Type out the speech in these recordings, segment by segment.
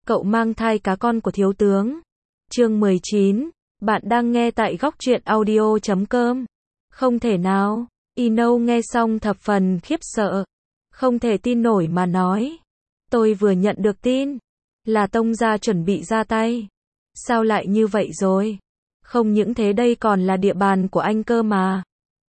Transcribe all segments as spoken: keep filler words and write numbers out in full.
cậu mang thai cá con của thiếu tướng. Chương mười chín, bạn đang nghe tại góc truyện audio chấm com. Không thể nào, Ino nghe xong thập phần khiếp sợ. Không thể tin nổi mà nói. Tôi vừa nhận được tin, là Tông gia chuẩn bị ra tay. Sao lại như vậy rồi? Không những thế đây còn là địa bàn của anh cơ mà.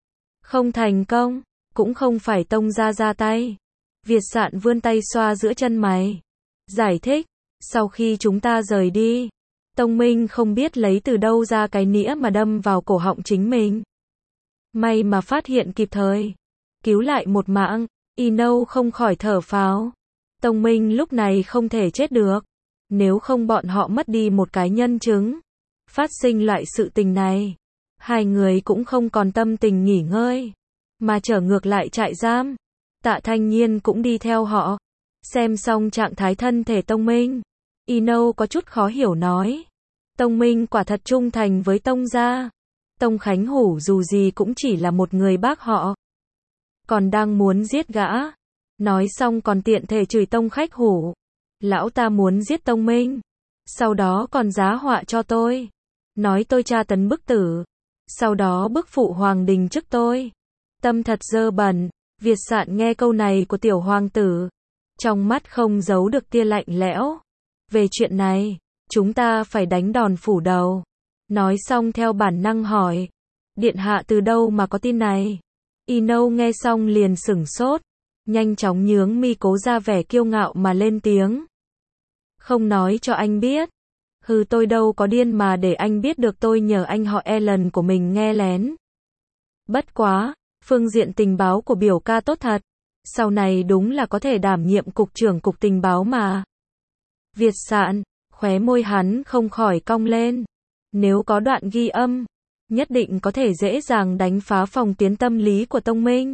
Không thành công, cũng không phải Tông gia ra tay. Việt Sạn vươn tay xoa giữa chân mày. Giải thích, sau khi chúng ta rời đi, Tông Minh không biết lấy từ đâu ra cái nĩa mà đâm vào cổ họng chính mình. May mà phát hiện kịp thời, cứu lại một mạng. Ino không khỏi thở phào. Tông Minh lúc này không thể chết được. Nếu không bọn họ mất đi một cái nhân chứng. Phát sinh loại sự tình này, hai người cũng không còn tâm tình nghỉ ngơi, mà trở ngược lại trại giam. Tạ Thanh Nhiên cũng đi theo họ. Xem xong trạng thái thân thể Tông Minh, Ino có chút khó hiểu nói. Tông Minh quả thật trung thành với Tông gia. Tông Khánh Hủ dù gì cũng chỉ là một người bác họ. Còn đang muốn giết gã. Nói xong còn tiện thể chửi Tông Khách Hủ. Lão ta muốn giết Tông Minh. Sau đó còn giá họa cho tôi. Nói tôi tra tấn bức tử. Sau đó bức phụ hoàng đình trước tôi. Tâm thật dơ bẩn. Việt Sạn nghe câu này của tiểu hoàng tử. Trong mắt không giấu được tia lạnh lẽo. Về chuyện này, chúng ta phải đánh đòn phủ đầu. Nói xong theo bản năng hỏi. Điện hạ từ đâu mà có tin này? Ino nghe xong liền sửng sốt. Nhanh chóng nhướng mi cố ra vẻ kiêu ngạo mà lên tiếng. Không nói cho anh biết. Hừ, tôi đâu có điên mà để anh biết được, tôi nhờ anh họ Ellen của mình nghe lén. Bất quá, phương diện tình báo của biểu ca tốt thật. Sau này đúng là có thể đảm nhiệm cục trưởng cục tình báo mà. Việt Sạn, khóe môi hắn không khỏi cong lên. Nếu có đoạn ghi âm, nhất định có thể dễ dàng đánh phá phòng tuyến tâm lý của Tông Minh.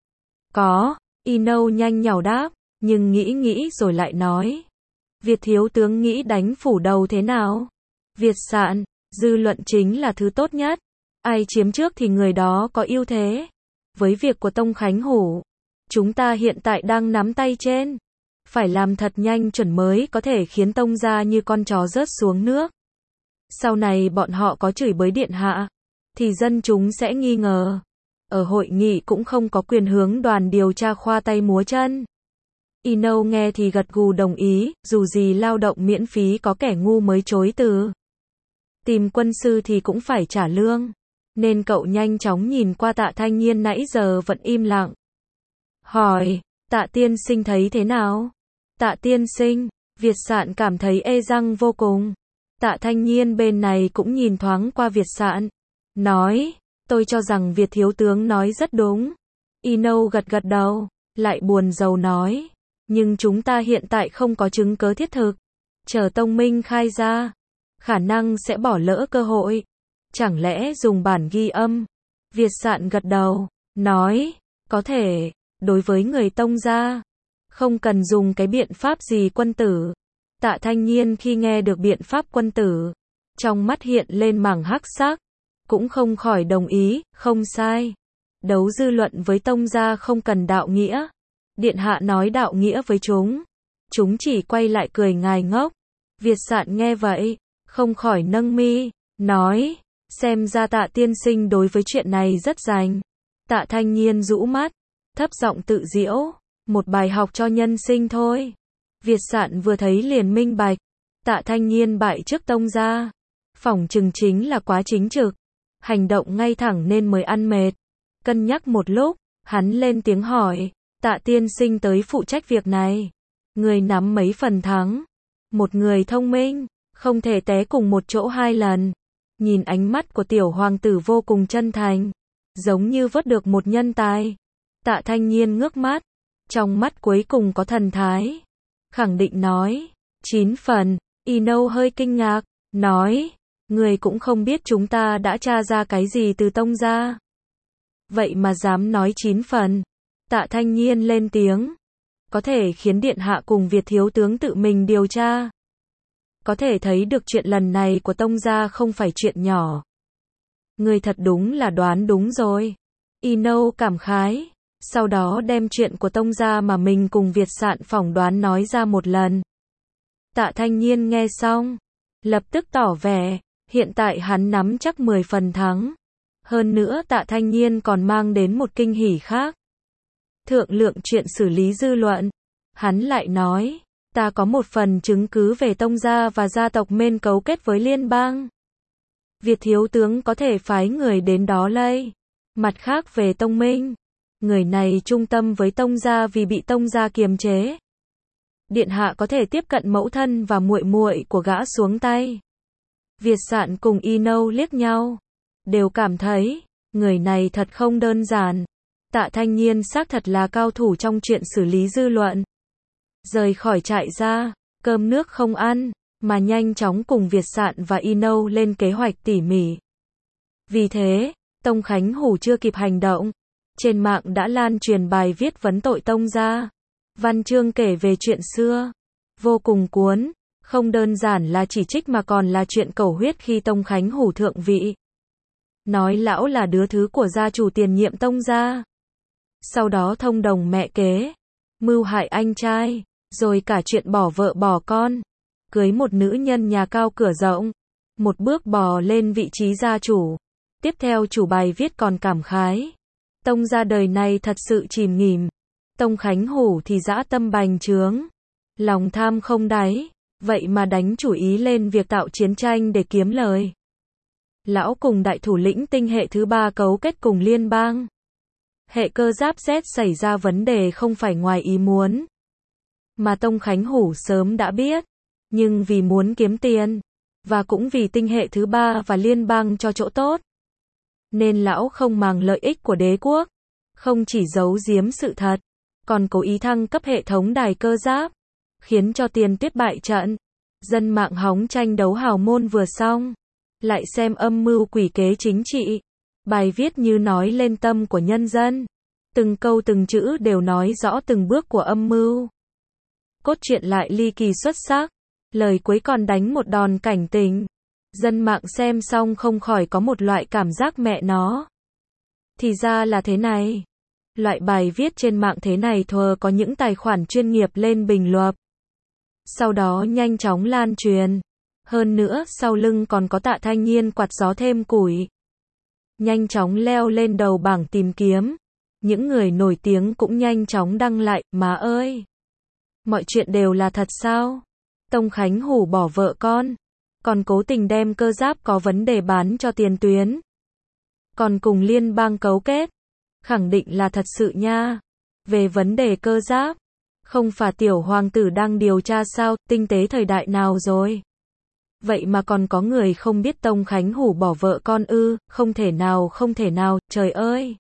Có, Ino nhanh nhảu đáp, nhưng nghĩ nghĩ rồi lại nói. Việt thiếu tướng nghĩ đánh phủ đầu thế nào? Việt Sạn, dư luận chính là thứ tốt nhất. Ai chiếm trước thì người đó có ưu thế. Với việc của Tông Khánh Hủ, chúng ta hiện tại đang nắm tay trên. Phải làm thật nhanh chuẩn mới có thể khiến Tông gia như con chó rớt xuống nước. Sau này bọn họ có chửi bới điện hạ, thì dân chúng sẽ nghi ngờ. Ở hội nghị cũng không có quyền hướng đoàn điều tra khoa tay múa chân. Ino nghe thì gật gù đồng ý, dù gì lao động miễn phí có kẻ ngu mới chối từ. Tìm quân sư thì cũng phải trả lương. Nên cậu nhanh chóng nhìn qua Tạ Thanh Nhiên nãy giờ vẫn im lặng. Hỏi, Tạ tiên sinh thấy thế nào? Tạ tiên sinh, Việt Sạn cảm thấy ê răng vô cùng. Tạ Thanh Nhiên bên này cũng nhìn thoáng qua Việt Sạn. Nói, tôi cho rằng Việt thiếu tướng nói rất đúng. Ino gật gật đầu, lại buồn rầu nói. Nhưng chúng ta hiện tại không có chứng cớ thiết thực. Chờ Tông Minh khai ra, khả năng sẽ bỏ lỡ cơ hội. Chẳng lẽ dùng bản ghi âm? Việt Sạn gật đầu, nói, có thể, đối với người Tông gia, không cần dùng cái biện pháp gì quân tử. Tạ Thanh Nhiên khi nghe được biện pháp quân tử, trong mắt hiện lên mảng hắc sắc, cũng không khỏi đồng ý, không sai. Đấu dư luận với Tông gia không cần đạo nghĩa. Điện hạ nói đạo nghĩa với chúng, chúng chỉ quay lại cười ngài ngốc. Việt Sạn nghe vậy, không khỏi nâng mi, nói, xem ra Tạ tiên sinh đối với chuyện này rất rành. Tạ Thanh Nhiên rũ mắt, thấp giọng tự giễu, một bài học cho nhân sinh thôi. Việt Sạn vừa thấy liền minh bạch, Tạ Thanh Nhiên bại trước Tông gia, phỏng chừng chính là quá chính trực, hành động ngay thẳng nên mới ăn mệt. Cân nhắc một lúc, hắn lên tiếng hỏi, Tạ tiên sinh tới phụ trách việc này, người nắm mấy phần thắng? Một người thông minh, không thể té cùng một chỗ hai lần. Nhìn ánh mắt của tiểu hoàng tử vô cùng chân thành, giống như vớt được một nhân tài. Tạ Thanh Nhiên ngước mắt, trong mắt cuối cùng có thần thái, khẳng định nói, chín phần. Ino hơi kinh ngạc, nói, người cũng không biết chúng ta đã tra ra cái gì từ Tông gia. Vậy mà dám nói chín phần. Tạ Thanh Nhiên lên tiếng, có thể khiến điện hạ cùng Việt thiếu tướng tự mình điều tra. Có thể thấy được chuyện lần này của Tông gia không phải chuyện nhỏ. Người thật đúng là đoán đúng rồi. Ino cảm khái, sau đó đem chuyện của Tông gia mà mình cùng Việt Sạn phỏng đoán nói ra một lần. Tạ Thanh Nhiên nghe xong, lập tức tỏ vẻ, hiện tại hắn nắm chắc mười phần thắng. Hơn nữa Tạ Thanh Nhiên còn mang đến một kinh hỉ khác. Thượng lượng chuyện xử lý dư luận. Hắn lại nói, ta có một phần chứng cứ về Tông gia và gia tộc Mên cấu kết với liên bang. Việt thiếu tướng có thể phái người đến đó lây. Mặt khác về Tông Minh, người này trung tâm với Tông gia vì bị Tông gia kiềm chế. Điện hạ có thể tiếp cận mẫu thân và muội muội của gã xuống tay. Việt Sạn cùng Y Nâu liếc nhau, đều cảm thấy, người này thật không đơn giản. Tạ Thanh Nhiên xác thật là cao thủ trong chuyện xử lý dư luận. Rời khỏi trại ra, cơm nước không ăn, mà nhanh chóng cùng Việt Sạn và Y Nâu lên kế hoạch tỉ mỉ. Vì thế, Tông Khánh Hủ chưa kịp hành động, trên mạng đã lan truyền bài viết vấn tội Tông gia. Văn chương kể về chuyện xưa, vô cùng cuốn, không đơn giản là chỉ trích mà còn là chuyện cầu huyết khi Tông Khánh Hủ thượng vị. Nói lão là đứa thứ của gia chủ tiền nhiệm Tông gia. Sau đó thông đồng mẹ kế, mưu hại anh trai, rồi cả chuyện bỏ vợ bỏ con, cưới một nữ nhân nhà cao cửa rộng, một bước bò lên vị trí gia chủ. Tiếp theo chủ bài viết còn cảm khái, Tông gia đời này thật sự chìm nghỉm. Tông Khánh Hủ thì dã tâm bành trướng, lòng tham không đáy, vậy mà đánh chủ ý lên việc tạo chiến tranh để kiếm lời. Lão cùng đại thủ lĩnh tinh hệ thứ ba cấu kết cùng liên bang. Hệ cơ giáp Z xảy ra vấn đề không phải ngoài ý muốn, mà Tông Khánh Hủ sớm đã biết, nhưng vì muốn kiếm tiền, và cũng vì tinh hệ thứ ba và liên bang cho chỗ tốt, nên lão không màng lợi ích của đế quốc, không chỉ giấu giếm sự thật, còn cố ý thăng cấp hệ thống đài cơ giáp, khiến cho Tiền Tuyết bại trận. Dân mạng hóng tranh đấu hào môn vừa xong, lại xem âm mưu quỷ kế chính trị. Bài viết như nói lên tâm của nhân dân, từng câu từng chữ đều nói rõ từng bước của âm mưu. Cốt truyện lại ly kỳ xuất sắc, lời cuối còn đánh một đòn cảnh tỉnh. Dân mạng xem xong không khỏi có một loại cảm giác mẹ nó. Thì ra là thế này. Loại bài viết trên mạng thế này thờ có những tài khoản chuyên nghiệp lên bình luận. Sau đó nhanh chóng lan truyền. Hơn nữa sau lưng còn có Tạ Thanh Nhiên quạt gió thêm củi. Nhanh chóng leo lên đầu bảng tìm kiếm. Những người nổi tiếng cũng nhanh chóng đăng lại, má ơi! Mọi chuyện đều là thật sao? Tông Khánh Hủ bỏ vợ con, còn cố tình đem cơ giáp có vấn đề bán cho tiền tuyến. Còn cùng liên bang cấu kết. Khẳng định là thật sự nha. Về vấn đề cơ giáp, không phải tiểu hoàng tử đang điều tra sao, tinh tế thời đại nào rồi? Vậy mà còn có người không biết Tông Khánh Hủ bỏ vợ con ư? Không thể nào, không thể nào, trời ơi!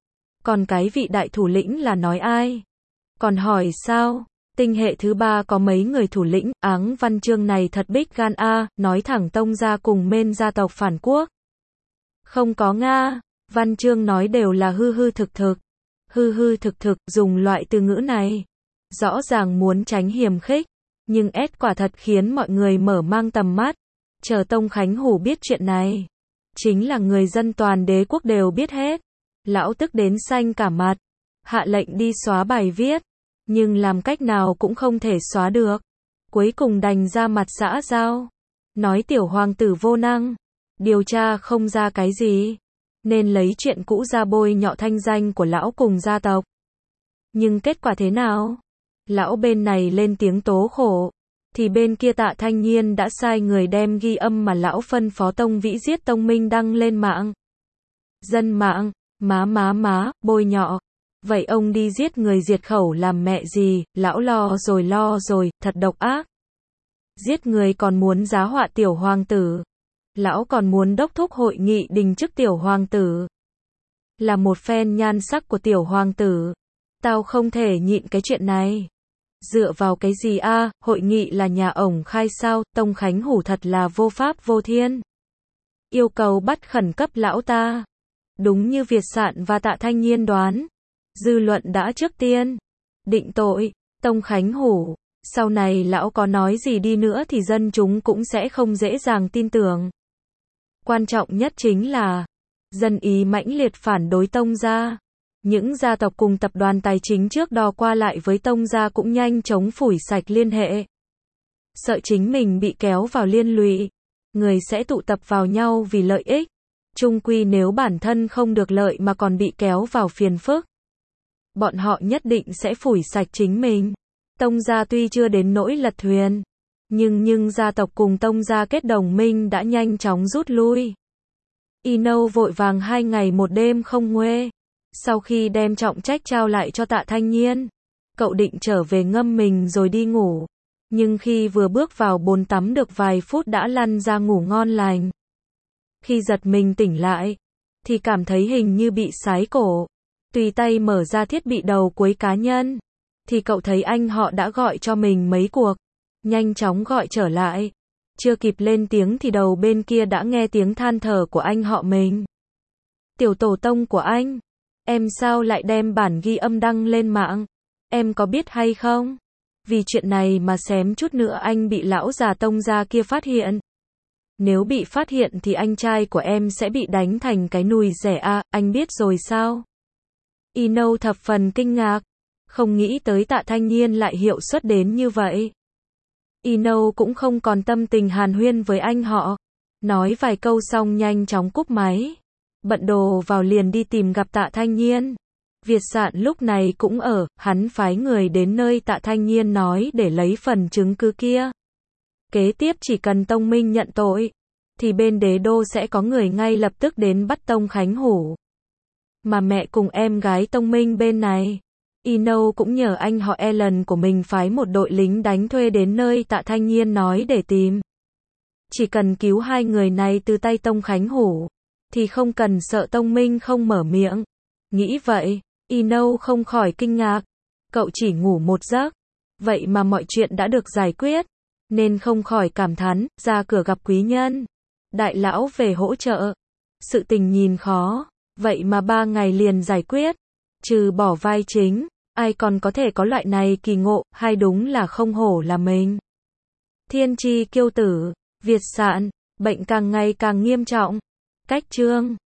Còn cái vị đại thủ lĩnh là nói ai? Còn hỏi sao? Tinh hệ thứ ba có mấy người thủ lĩnh? Áng văn chương này thật big gan a, nói thẳng Tông gia cùng Mên gia tộc phản quốc. Không có Nga. Văn chương nói đều là hư hư thực thực. Hư hư thực thực, dùng loại từ ngữ này. Rõ ràng muốn tránh hiềm khích, nhưng ép quả thật khiến mọi người mở mang tầm mắt. Chờ Tông Khánh Hủ biết chuyện này, chính là người dân toàn đế quốc đều biết hết. Lão tức đến xanh cả mặt, hạ lệnh đi xóa bài viết, nhưng làm cách nào cũng không thể xóa được. Cuối cùng đành ra mặt xã giao, nói tiểu hoàng tử vô năng, điều tra không ra cái gì, nên lấy chuyện cũ ra bôi nhọ thanh danh của lão cùng gia tộc. Nhưng kết quả thế nào? Lão bên này lên tiếng tố khổ, thì bên kia Tạ Thanh Nhiên đã sai người đem ghi âm mà lão phân phó Tông Vĩ giết Tông Minh đăng lên mạng. Dân mạng, má má má, bôi nhọ. Vậy ông đi giết người diệt khẩu làm mẹ gì, lão lo rồi lo rồi, thật độc ác. Giết người còn muốn giá họa tiểu hoàng tử. Lão còn muốn đốc thúc hội nghị đình chức tiểu hoàng tử. Là một fan nhan sắc của tiểu hoàng tử. Tao không thể nhịn cái chuyện này. Dựa vào cái gì a, à, hội nghị là nhà ổng khai sao, Tông Khánh Hủ thật là vô pháp vô thiên. Yêu cầu bắt khẩn cấp lão ta. Đúng như Việt Sạn và Tạ Thanh Nhiên đoán. Dư luận đã trước tiên định tội Tông Khánh Hủ. Sau này lão có nói gì đi nữa thì dân chúng cũng sẽ không dễ dàng tin tưởng. Quan trọng nhất chính là dân ý mãnh liệt phản đối Tông gia. Những gia tộc cùng tập đoàn tài chính trước đó qua lại với Tông gia cũng nhanh chóng phủi sạch liên hệ. sợ chính mình bị kéo vào liên lụy. Người sẽ tụ tập vào nhau vì lợi ích. Chung quy nếu bản thân không được lợi mà còn bị kéo vào phiền phức, bọn họ nhất định sẽ phủi sạch chính mình. Tông gia tuy chưa đến nỗi lật thuyền, nhưng nhưng gia tộc cùng Tông gia kết đồng minh đã nhanh chóng rút lui. Inoue vội vàng hai ngày một đêm không nguê. Sau khi đem trọng trách trao lại cho Tạ Thanh Nhiên, cậu định trở về ngâm mình rồi đi ngủ. Nhưng khi vừa bước vào bồn tắm được vài phút đã lăn ra ngủ ngon lành. Khi giật mình tỉnh lại, thì cảm thấy hình như bị sái cổ. Tùy tay mở ra thiết bị đầu cuối cá nhân, thì cậu thấy anh họ đã gọi cho mình mấy cuộc. Nhanh chóng gọi trở lại. Chưa kịp lên tiếng thì đầu bên kia đã nghe tiếng than thở của anh họ mình. Tiểu tổ tông của anh, em sao lại đem bản ghi âm đăng lên mạng? Em có biết hay không? Vì chuyện này mà xém chút nữa anh bị lão già Tông gia kia phát hiện. Nếu bị phát hiện thì anh trai của em sẽ bị đánh thành cái nùi rẻ à, anh biết rồi sao? Inoue thập phần kinh ngạc, không nghĩ tới Tạ Thanh Nhiên lại hiệu suất đến như vậy. Inoue cũng không còn tâm tình hàn huyên với anh họ. Nói vài câu xong nhanh chóng cúp máy. Bận đồ vào liền đi tìm gặp Tạ Thanh Nhiên. Việt Sạn lúc này cũng ở, hắn phái người đến nơi Tạ Thanh Nhiên nói để lấy phần chứng cứ kia. Kế tiếp chỉ cần Tông Minh nhận tội, thì bên đế đô sẽ có người ngay lập tức đến bắt Tông Khánh Hủ. Mà mẹ cùng em gái Tông Minh bên này, Inoue cũng nhờ anh họ Alan của mình phái một đội lính đánh thuê đến nơi Tạ Thanh Nhiên nói để tìm. Chỉ cần cứu hai người này từ tay Tông Khánh Hủ, thì không cần sợ Tông Minh không mở miệng. Nghĩ vậy, Inoue không khỏi kinh ngạc. Cậu chỉ ngủ một giấc, vậy mà mọi chuyện đã được giải quyết, nên không khỏi cảm thán, ra cửa gặp quý nhân. Đại lão về hỗ trợ. Sự tình nhìn khó, vậy mà ba ngày liền giải quyết. Trừ bỏ vai chính, ai còn có thể có loại này kỳ ngộ, hay đúng là không hổ là mình. Thiên tri kiêu tử, Việt Sạn, bệnh càng ngày càng nghiêm trọng. Cách chương